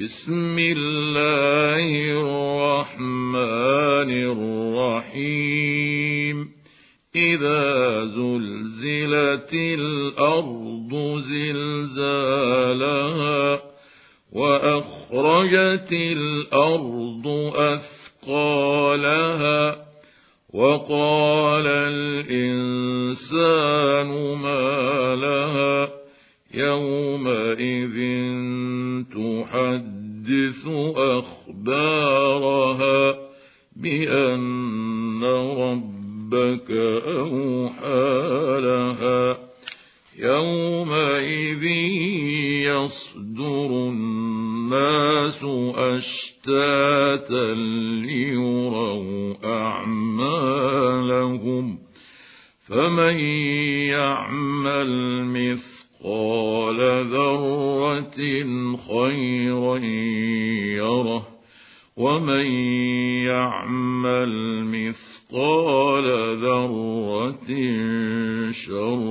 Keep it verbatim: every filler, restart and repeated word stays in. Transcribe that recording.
بسم الله الرحمن الرحيم إذا زلزلت الأرض زلزالها وأخرجت الأرض أثقالها وقال الإنسان ما لها يومئذ تحدث أخبارها بأن ربك أوحى لها يومئذ يصدر الناس أشتاتا ليروا أعمالهم فمن يعمل مثقال ذرة خيرا يره ومن يعمل مثقال ذرة شرا